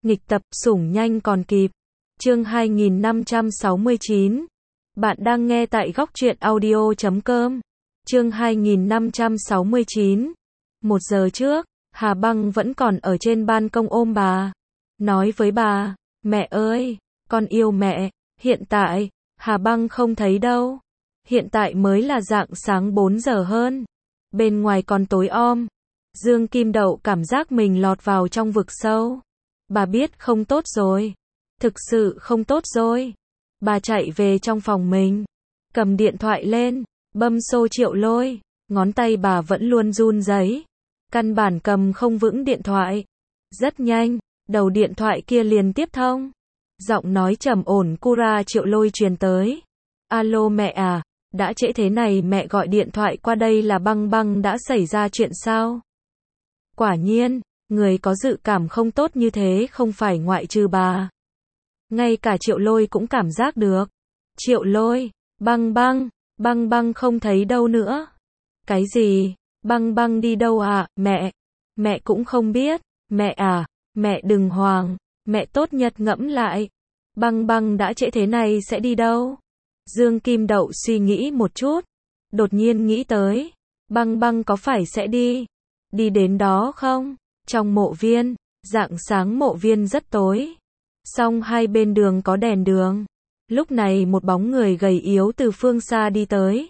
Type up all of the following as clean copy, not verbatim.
Nghịch tập, sủng nhanh còn kịp. Chương 2569. Bạn đang nghe tại góc truyện audio.com. Chương 2569. 1 giờ trước, Hà Băng vẫn còn ở trên ban công ôm bà. Nói với bà, mẹ ơi, con yêu mẹ. Hiện tại, Hà Băng không thấy đâu. Hiện tại mới là rạng sáng 4 giờ hơn. Bên ngoài còn tối om. Dương Kim Đậu cảm giác mình lọt vào trong vực sâu. Bà biết không tốt rồi. Thực sự không tốt rồi. Bà chạy về trong phòng mình. Cầm điện thoại lên. Bấm số Triệu Lôi. Ngón tay bà vẫn luôn run rẩy. Căn bản cầm không vững điện thoại. Rất nhanh, đầu điện thoại kia liền tiếp thông. Giọng nói trầm ổn Cura Triệu Lôi truyền tới. Alo mẹ à, đã trễ thế này mẹ gọi điện thoại qua đây là Băng Băng đã xảy ra chuyện sao? Quả nhiên, người có dự cảm không tốt như thế không phải ngoại trừ bà. Ngay cả Triệu Lôi cũng cảm giác được. Triệu Lôi, Băng Băng không thấy đâu nữa. Cái gì? Băng Băng đi đâu à, mẹ? Mẹ cũng không biết. Mẹ à, mẹ đừng hoảng. Mẹ tốt nhất ngẫm lại. Băng Băng đã trễ thế này sẽ đi đâu? Dương Kim Đậu suy nghĩ một chút. Đột nhiên nghĩ tới. Băng Băng có phải sẽ đi? Đi đến đó không? Trong mộ viên, rạng sáng mộ viên rất tối. Song hai bên đường có đèn đường. Lúc này một bóng người gầy yếu từ phương xa đi tới.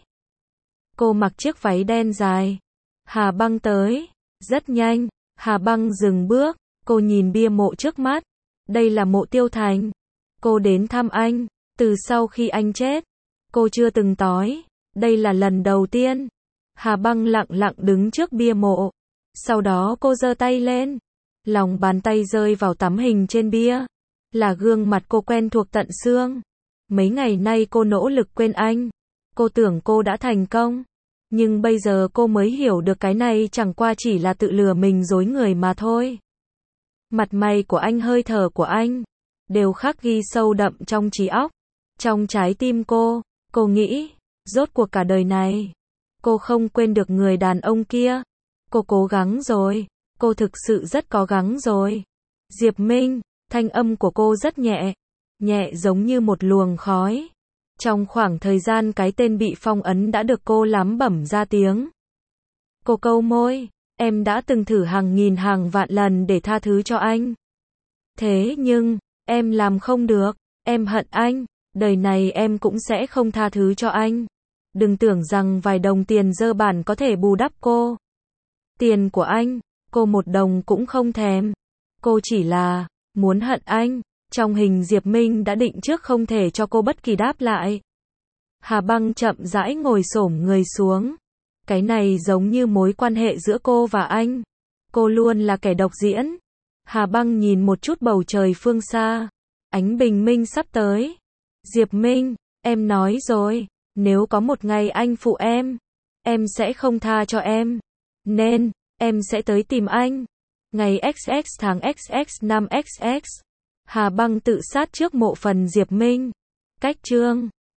Cô mặc chiếc váy đen dài. Hà Băng tới. Rất nhanh, Hà Băng dừng bước. Cô nhìn bia mộ trước mắt. Đây là mộ Tiêu Thành. Cô đến thăm anh. Từ sau khi anh chết, cô chưa từng tới. Đây là lần đầu tiên. Hà Băng lặng lặng đứng trước bia mộ. Sau đó cô giơ tay lên. Lòng bàn tay rơi vào tấm hình trên bia. Là gương mặt cô quen thuộc tận xương. Mấy ngày nay cô nỗ lực quên anh. Cô tưởng cô đã thành công. Nhưng bây giờ cô mới hiểu được cái này chẳng qua chỉ là tự lừa mình dối người mà thôi. Mặt mày của anh, hơi thở của anh đều khắc ghi sâu đậm trong trí óc, trong trái tim cô. Cô nghĩ, rốt cuộc cả đời này, cô không quên được người đàn ông kia. Cô cố gắng rồi, cô thực sự rất cố gắng rồi. Diệp Minh, thanh âm của cô rất nhẹ, nhẹ giống như một luồng khói. Trong khoảng thời gian cái tên bị phong ấn đã được cô lắm bẩm ra tiếng. Cô câu môi, em đã từng thử hàng nghìn hàng vạn lần để tha thứ cho anh. Thế nhưng, em làm không được, em hận anh, đời này em cũng sẽ không tha thứ cho anh. Đừng tưởng rằng vài đồng tiền dơ bản có thể bù đắp cô. Tiền của anh, cô một đồng cũng không thèm. Cô chỉ là muốn hận anh. Trong hình Diệp Minh đã định trước không thể cho cô bất kỳ đáp lại. Hà Băng chậm rãi ngồi xổm người xuống. Cái này giống như mối quan hệ giữa cô và anh. Cô luôn là kẻ độc diễn. Hà Băng nhìn một chút bầu trời phương xa. Ánh bình minh sắp tới. Diệp Minh, em nói rồi, nếu có một ngày anh phụ em sẽ không tha cho em. Nên, em sẽ tới tìm anh. Ngày XX tháng XX năm XX. Hà Băng tự sát trước mộ phần Diệp Minh. Cách chương